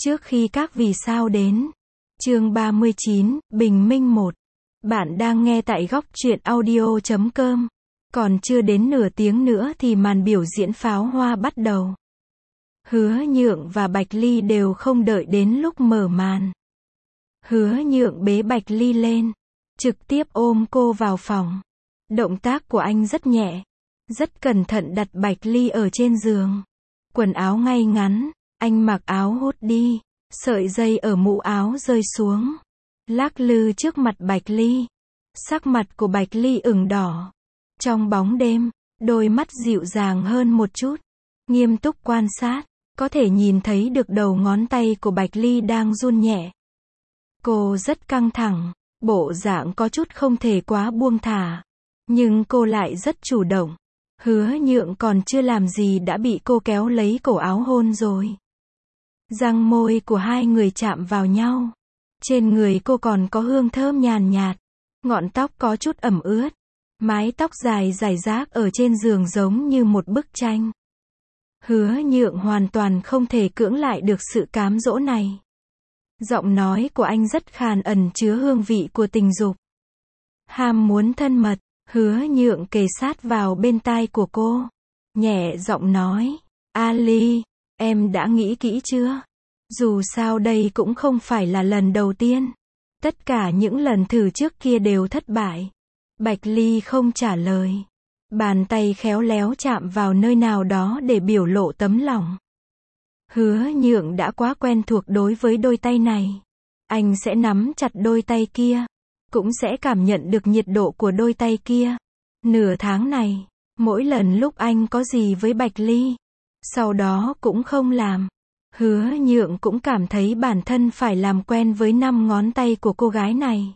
Trước khi các vì sao đến. Chương 39, Bình minh 1. Bạn đang nghe tại góc truyện audio.com. Còn chưa đến nửa tiếng nữa thì màn biểu diễn pháo hoa bắt đầu. Hứa Nhượng và Bạch Ly đều không đợi đến lúc mở màn. Hứa Nhượng bế Bạch Ly lên, trực tiếp ôm cô vào phòng. Động tác của anh rất nhẹ, rất cẩn thận đặt Bạch Ly ở trên giường. Quần áo ngay ngắn, anh mặc áo hút đi, sợi dây ở mũ áo rơi xuống, lắc lư trước mặt Bạch Ly. Sắc mặt của Bạch Ly ửng đỏ. Trong bóng đêm, đôi mắt dịu dàng hơn một chút, nghiêm túc quan sát, có thể nhìn thấy được đầu ngón tay của Bạch Ly đang run nhẹ. Cô rất căng thẳng, bộ dạng có chút không thể quá buông thả, nhưng cô lại rất chủ động. Hứa Nhượng còn chưa làm gì đã bị cô kéo lấy cổ áo hôn rồi. Răng môi của hai người chạm vào nhau. Trên người cô còn có hương thơm nhàn nhạt, ngọn tóc có chút ẩm ướt, mái tóc dài rải rác ở trên giường giống như một bức tranh. Hứa Nhượng hoàn toàn không thể cưỡng lại được sự cám dỗ này. Giọng nói của anh rất khàn, ẩn chứa hương vị của tình dục. Ham muốn thân mật. Hứa Nhượng kề sát vào bên tai của cô, nhẹ giọng nói, Ali, em đã nghĩ kỹ chưa? Dù sao đây cũng không phải là lần đầu tiên. Tất cả những lần thử trước kia đều thất bại. Bạch Ly không trả lời. Bàn tay khéo léo chạm vào nơi nào đó để biểu lộ tấm lòng. Hứa Nhượng đã quá quen thuộc đối với đôi tay này. Anh sẽ nắm chặt đôi tay kia, cũng sẽ cảm nhận được nhiệt độ của đôi tay kia. Nửa tháng này, mỗi lần lúc anh có gì với Bạch Ly, sau đó cũng không làm. Hứa Nhượng cũng cảm thấy bản thân phải làm quen với 5 ngón tay của cô gái này.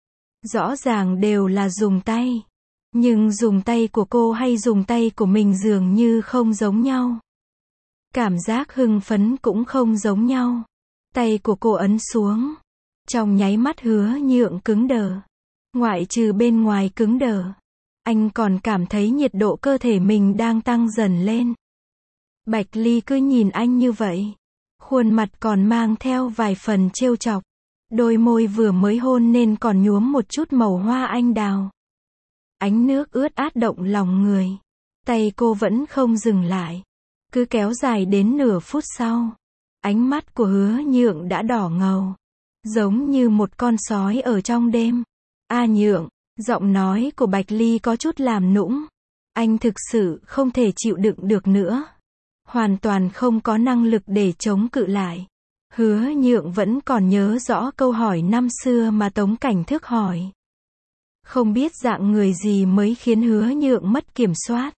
Rõ ràng đều là dùng tay, nhưng dùng tay của cô hay dùng tay của mình dường như không giống nhau. Cảm giác hưng phấn cũng không giống nhau. Tay của cô ấn xuống. Trong nháy mắt Hứa Nhượng cứng đờ. Ngoại trừ bên ngoài cứng đờ, anh còn cảm thấy nhiệt độ cơ thể mình đang tăng dần lên. Bạch Ly cứ nhìn anh như vậy, khuôn mặt còn mang theo vài phần trêu chọc. Đôi môi vừa mới hôn nên còn nhuốm một chút màu hoa anh đào. Ánh nước ướt át động lòng người. Tay cô vẫn không dừng lại, cứ kéo dài đến nửa phút sau. Ánh mắt của Hứa Nhượng đã đỏ ngầu, giống như một con sói ở trong đêm. A Nhượng, giọng nói của Bạch Ly có chút làm nũng. Anh thực sự không thể chịu đựng được nữa. Hoàn toàn không có năng lực để chống cự lại. Hứa Nhượng vẫn còn nhớ rõ câu hỏi năm xưa mà Tống Cảnh Thức hỏi. Không biết dạng người gì mới khiến Hứa Nhượng mất kiểm soát.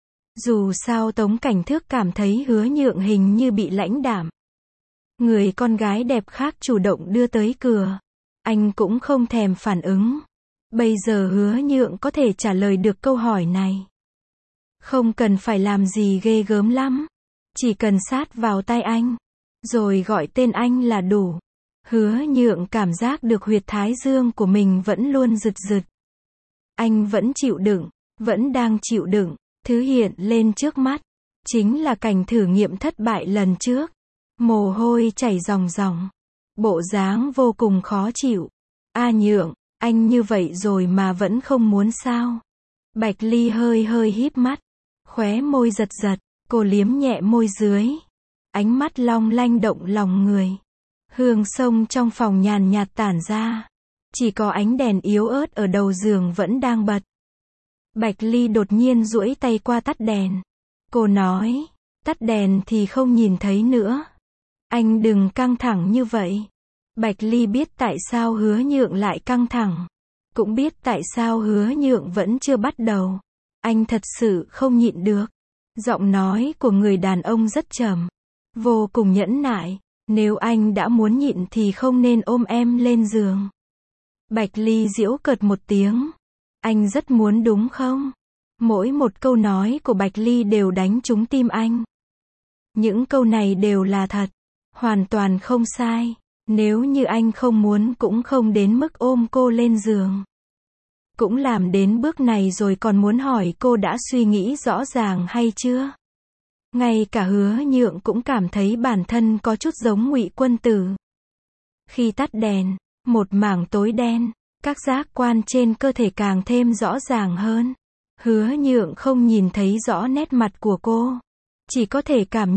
Dù sao Tống Cảnh Thức cảm thấy Hứa Nhượng hình như bị lãnh đạm. Người con gái đẹp khác chủ động đưa tới cửa, anh cũng không thèm phản ứng. Bây giờ Hứa Nhượng có thể trả lời được câu hỏi này. Không cần phải làm gì ghê gớm lắm, chỉ cần sát vào tai anh, rồi gọi tên anh là đủ. Hứa Nhượng cảm giác được huyệt thái dương của mình vẫn luôn rực rực. Anh vẫn chịu đựng, vẫn đang chịu đựng. Thứ hiện lên trước mắt chính là cảnh thử nghiệm thất bại lần trước. Mồ hôi chảy ròng ròng, bộ dáng vô cùng khó chịu. A Nhượng, anh như vậy rồi mà vẫn không muốn sao? Bạch Ly hơi hơi híp mắt, khóe môi giật giật, cô liếm nhẹ môi dưới. Ánh mắt long lanh động lòng người. Hương sông trong phòng nhàn nhạt tản ra. Chỉ có ánh đèn yếu ớt ở đầu giường vẫn đang bật. Bạch Ly đột nhiên duỗi tay qua tắt đèn. Cô nói, tắt đèn thì không nhìn thấy nữa. Anh đừng căng thẳng như vậy. Bạch Ly biết tại sao Hứa Nhượng lại căng thẳng. Cũng biết tại sao Hứa Nhượng vẫn chưa bắt đầu. Anh thật sự không nhịn được. Giọng nói của người đàn ông rất trầm, vô cùng nhẫn nại. Nếu anh đã muốn nhịn thì không nên ôm em lên giường. Bạch Ly giễu cợt một tiếng. Anh rất muốn đúng không? Mỗi một câu nói của Bạch Ly đều đánh trúng tim anh. Những câu này đều là thật, hoàn toàn không sai. Nếu như anh không muốn cũng không đến mức ôm cô lên giường. Cũng làm đến bước này rồi còn muốn hỏi cô đã suy nghĩ rõ ràng hay chưa? Ngay cả Hứa Nhượng cũng cảm thấy bản thân có chút giống Ngụy Quân Tử. Khi tắt đèn, một mảng tối đen, các giác quan trên cơ thể càng thêm rõ ràng hơn. Hứa Nhượng không nhìn thấy rõ nét mặt của cô, chỉ có thể cảm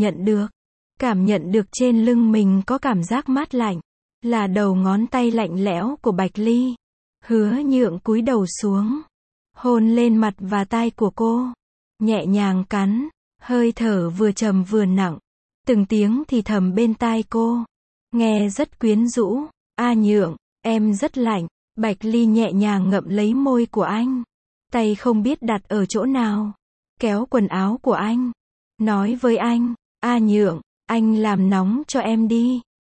nhận được trên lưng mình có cảm giác mát lạnh, là đầu ngón tay lạnh lẽo của Bạch Ly. Hứa Nhượng cúi đầu xuống, hôn lên mặt và tai của cô, nhẹ nhàng cắn, hơi thở vừa trầm vừa nặng, từng tiếng thì thầm bên tai cô, nghe rất quyến rũ. A Nhượng, em rất lạnh. Bạch Ly nhẹ nhàng ngậm lấy môi của anh, tay không biết đặt ở chỗ nào, kéo quần áo của anh, nói với anh, A Nhượng, anh làm nóng cho em đi.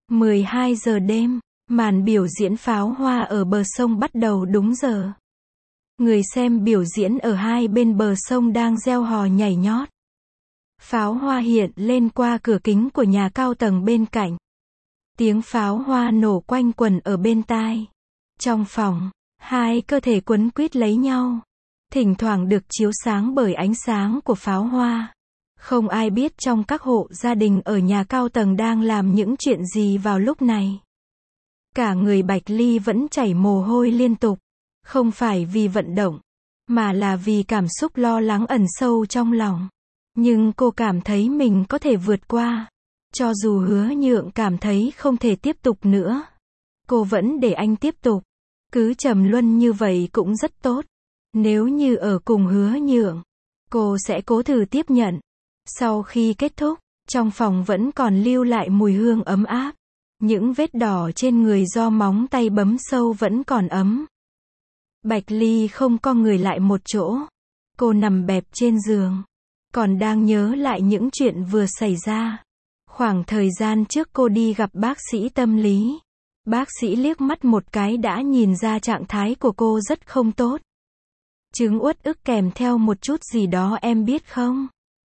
12 giờ đêm, màn biểu diễn pháo hoa ở bờ sông bắt đầu đúng giờ. Người xem biểu diễn ở hai bên bờ sông đang reo hò nhảy nhót. Pháo hoa hiện lên qua cửa kính của nhà cao tầng bên cạnh. Tiếng pháo hoa nổ quanh quẩn ở bên tai. Trong phòng, hai cơ thể quấn quýt lấy nhau, thỉnh thoảng được chiếu sáng bởi ánh sáng của pháo hoa. Không ai biết trong các hộ gia đình ở nhà cao tầng đang làm những chuyện gì vào lúc này. Cả người Bạch Ly vẫn chảy mồ hôi liên tục, không phải vì vận động, mà là vì cảm xúc lo lắng ẩn sâu trong lòng. Nhưng cô cảm thấy mình có thể vượt qua. Cho dù Hứa Nhượng cảm thấy không thể tiếp tục nữa, cô vẫn để anh tiếp tục. Cứ trầm luân như vậy cũng rất tốt. Nếu như ở cùng Hứa Nhượng, cô sẽ cố thử tiếp nhận. Sau khi kết thúc, trong phòng vẫn còn lưu lại mùi hương ấm áp. Những vết đỏ trên người do móng tay bấm sâu vẫn còn ấm. Bạch Ly không co người lại một chỗ. Cô nằm bẹp trên giường, còn đang nhớ lại những chuyện vừa xảy ra. Khoảng thời gian trước cô đi gặp bác sĩ tâm lý. Bác sĩ liếc mắt một cái đã nhìn ra trạng thái của cô rất không tốt. Chứng uất ức kèm theo một chút gì đó em biết không?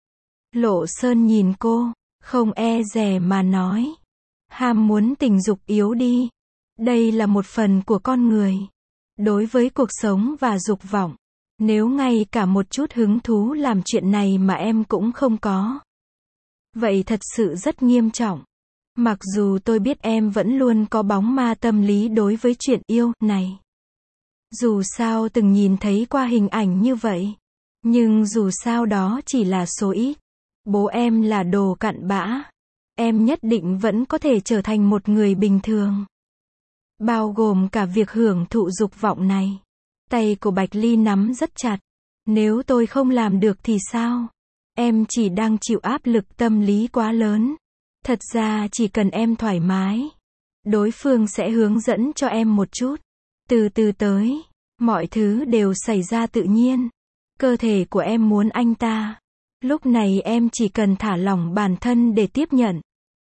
Lộ Sơn nhìn cô, không e dè mà nói. Ham muốn tình dục yếu đi. Đây là một phần của con người. Đối với cuộc sống và dục vọng, nếu ngay cả một chút hứng thú làm chuyện này mà em cũng không có, vậy thật sự rất nghiêm trọng. Mặc dù tôi biết em vẫn luôn có bóng ma tâm lý đối với chuyện yêu này. Dù sao từng nhìn thấy qua hình ảnh như vậy. Nhưng dù sao đó chỉ là số ít. Bố em là đồ cặn bã. Em nhất định vẫn có thể trở thành một người bình thường. Bao gồm cả việc hưởng thụ dục vọng này. Tay của Bạch Ly nắm rất chặt. Nếu tôi không làm được thì sao? Em chỉ đang chịu áp lực tâm lý quá lớn. Thật ra chỉ cần em thoải mái, đối phương sẽ hướng dẫn cho em một chút. Từ từ tới, mọi thứ đều xảy ra tự nhiên. Cơ thể của em muốn anh ta. Lúc này em chỉ cần thả lỏng bản thân để tiếp nhận.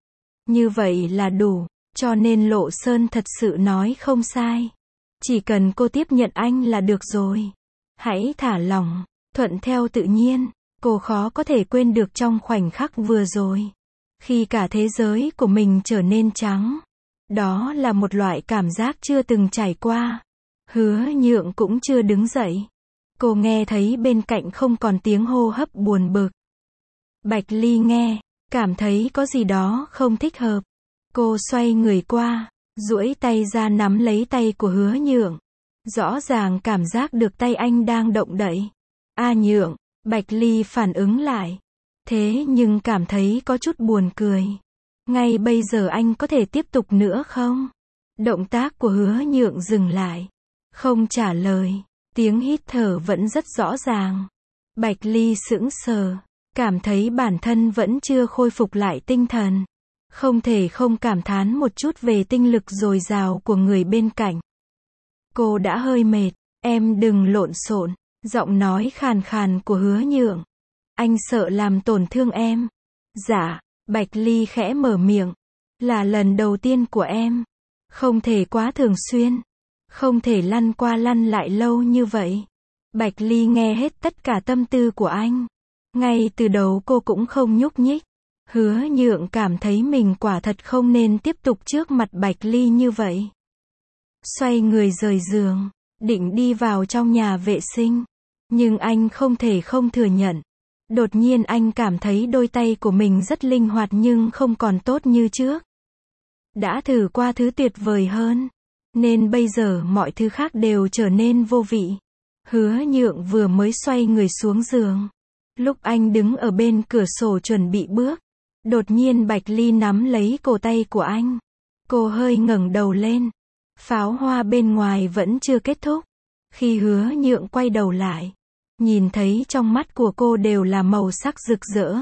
Như vậy là đủ, cho nên Lộ Sơn thật sự nói không sai. Chỉ cần cô tiếp nhận anh là được rồi. Hãy thả lỏng, thuận theo tự nhiên. Cô khó có thể quên được trong khoảnh khắc vừa rồi. Khi cả thế giới của mình trở nên trắng. Đó là một loại cảm giác chưa từng trải qua. Hứa Nhượng cũng chưa đứng dậy. Cô nghe thấy bên cạnh không còn tiếng hô hấp buồn bực. Bạch Ly nghe, cảm thấy có gì đó không thích hợp. Cô xoay người qua, duỗi tay ra nắm lấy tay của Hứa Nhượng. Rõ ràng cảm giác được tay anh đang động đậy. A Nhượng, Bạch Ly phản ứng lại. Thế nhưng cảm thấy có chút buồn cười. Ngay bây giờ anh có thể tiếp tục nữa không? Động tác của Hứa Nhượng dừng lại. Không trả lời. Tiếng hít thở vẫn rất rõ ràng. Bạch Ly sững sờ. Cảm thấy bản thân vẫn chưa khôi phục lại tinh thần. Không thể không cảm thán một chút về tinh lực dồi dào của người bên cạnh. Cô đã hơi mệt. Em đừng lộn xộn. Giọng nói khàn khàn của Hứa Nhượng. Anh sợ làm tổn thương em. Dạ, Bạch Ly khẽ mở miệng. Là lần đầu tiên của em. Không thể quá thường xuyên. Không thể lăn qua lăn lại lâu như vậy. Bạch Ly nghe hết tất cả tâm tư của anh. Ngay từ đầu cô cũng không nhúc nhích. Hứa Nhượng cảm thấy mình quả thật không nên tiếp tục trước mặt Bạch Ly như vậy. Xoay người rời giường, định đi vào trong nhà vệ sinh. Nhưng anh không thể không thừa nhận. Đột nhiên anh cảm thấy đôi tay của mình rất linh hoạt nhưng không còn tốt như trước. Đã thử qua thứ tuyệt vời hơn, nên bây giờ mọi thứ khác đều trở nên vô vị. Hứa Nhượng vừa mới xoay người xuống giường. Lúc anh đứng ở bên cửa sổ chuẩn bị bước, đột nhiên Bạch Ly nắm lấy cổ tay của anh. Cô hơi ngẩng đầu lên. Pháo hoa bên ngoài vẫn chưa kết thúc. Khi Hứa Nhượng quay đầu lại, nhìn thấy trong mắt của cô đều là màu sắc rực rỡ.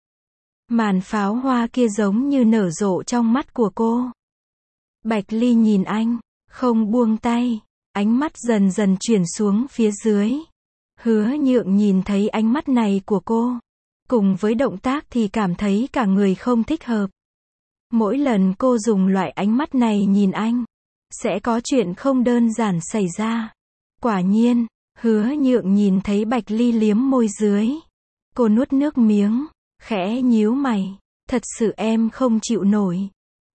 Màn pháo hoa kia giống như nở rộ trong mắt của cô. Bạch Ly nhìn anh, không buông tay, ánh mắt dần dần chuyển xuống phía dưới. Hứa Nhượng nhìn thấy ánh mắt này của cô, cùng với động tác thì cảm thấy cả người không thích hợp. Mỗi lần cô dùng loại ánh mắt này nhìn anh, sẽ có chuyện không đơn giản xảy ra. Quả nhiên, Hứa Nhượng nhìn thấy Bạch Ly liếm môi dưới. Cô nuốt nước miếng, khẽ nhíu mày. Thật sự em không chịu nổi.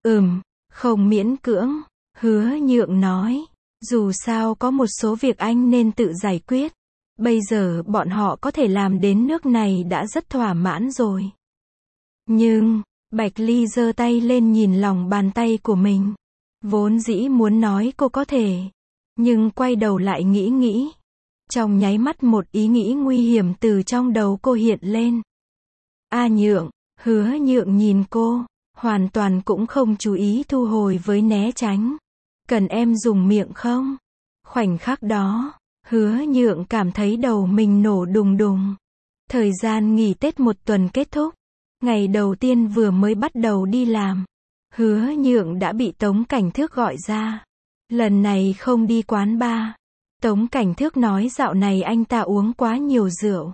Không miễn cưỡng. Hứa Nhượng nói. Dù sao có một số việc anh nên tự giải quyết. Bây giờ bọn họ có thể làm đến nước này đã rất thỏa mãn rồi. Nhưng, Bạch Ly giơ tay lên nhìn lòng bàn tay của mình. Vốn dĩ muốn nói cô có thể. Nhưng quay đầu lại nghĩ. Trong nháy mắt một ý nghĩ nguy hiểm từ trong đầu cô hiện lên. A Nhượng, Hứa Nhượng nhìn cô, hoàn toàn cũng không chú ý thu hồi với né tránh. Cần em dùng miệng không? Khoảnh khắc đó, Hứa Nhượng cảm thấy đầu mình nổ đùng đùng. Thời gian nghỉ Tết một tuần kết thúc. Ngày đầu tiên vừa mới bắt đầu đi làm. Hứa Nhượng đã bị Tống Cảnh Thước gọi ra. Lần này không đi quán bar. Tống Cảnh Thước nói dạo này anh ta uống quá nhiều rượu,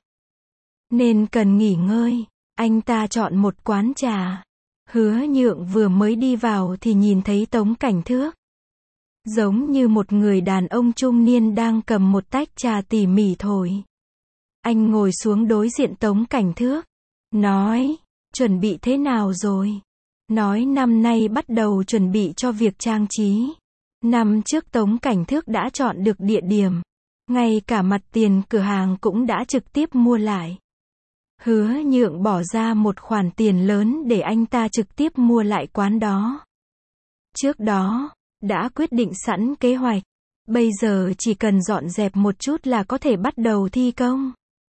nên cần nghỉ ngơi. Anh ta chọn một quán trà. Hứa Nhượng vừa mới đi vào thì nhìn thấy Tống Cảnh Thước. Giống như một người đàn ông trung niên đang cầm một tách trà tỉ mỉ thổi. Anh ngồi xuống đối diện Tống Cảnh Thước. Nói, chuẩn bị thế nào rồi? Nói năm nay bắt đầu chuẩn bị cho việc trang trí. Năm trước Tống Cảnh Thước đã chọn được địa điểm. Ngay cả mặt tiền cửa hàng cũng đã trực tiếp mua lại. Hứa Nhượng bỏ ra một khoản tiền lớn để anh ta trực tiếp mua lại quán đó. Trước đó, đã quyết định sẵn kế hoạch. Bây giờ chỉ cần dọn dẹp một chút là có thể bắt đầu thi công.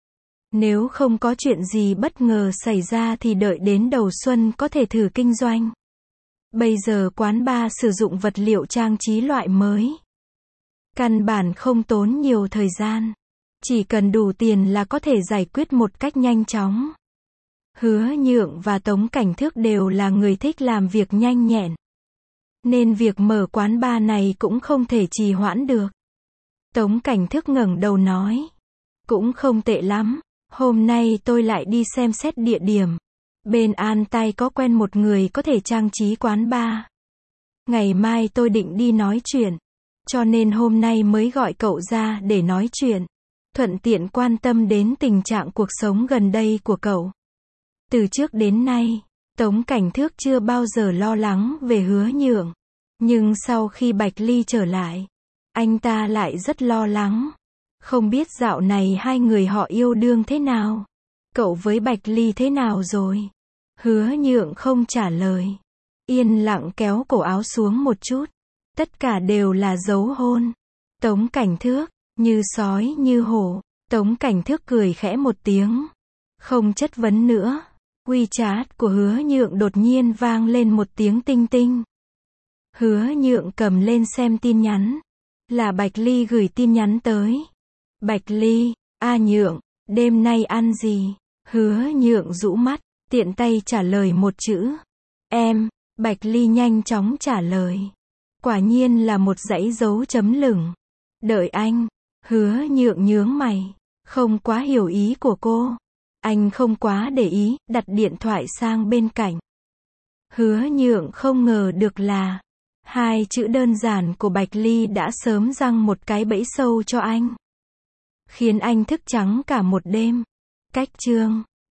Nếu không có chuyện gì bất ngờ xảy ra thì đợi đến đầu xuân có thể thử kinh doanh. Bây giờ quán bar sử dụng vật liệu trang trí loại mới. Căn bản không tốn nhiều thời gian. Chỉ cần đủ tiền là có thể giải quyết một cách nhanh chóng. Hứa Nhượng và Tống Cảnh Thước đều là người thích làm việc nhanh nhẹn. Nên việc mở quán bar này cũng không thể trì hoãn được. Tống Cảnh Thước ngẩng đầu nói. Cũng không tệ lắm. Hôm nay tôi lại đi xem xét địa điểm. Bên An Tây có quen một người có thể trang trí quán bar. Ngày mai tôi định đi nói chuyện. Cho nên hôm nay mới gọi cậu ra để nói chuyện. Thuận tiện quan tâm đến tình trạng cuộc sống gần đây của cậu. Từ trước đến nay, Tống Cảnh Thước chưa bao giờ lo lắng về Hứa Nhượng. Nhưng sau khi Bạch Ly trở lại, anh ta lại rất lo lắng. Không biết dạo này hai người họ yêu đương thế nào? Cậu với Bạch Ly thế nào rồi? Hứa Nhượng không trả lời. Yên lặng kéo cổ áo xuống một chút. Tất cả đều là dấu hôn. Tống Cảnh Thước, như sói như hổ. Tống Cảnh Thước cười khẽ một tiếng. Không chất vấn nữa. WeChat của Hứa Nhượng đột nhiên vang lên một tiếng tinh tinh. Hứa Nhượng cầm lên xem tin nhắn. Là Bạch Ly gửi tin nhắn tới. Bạch Ly, A Nhượng, đêm nay ăn gì? Hứa Nhượng rũ mắt, tiện tay trả lời một chữ. Em. Bạch Ly nhanh chóng trả lời. Quả nhiên là một dãy dấu chấm lửng. Đợi anh. Hứa Nhượng nhướng mày. Không quá hiểu ý của cô. Anh không quá để ý, đặt điện thoại sang bên cạnh. Hứa Nhượng không ngờ được là hai chữ đơn giản của Bạch Ly đã sớm giăng một cái bẫy sâu cho anh. Khiến anh thức trắng cả một đêm. Cách chương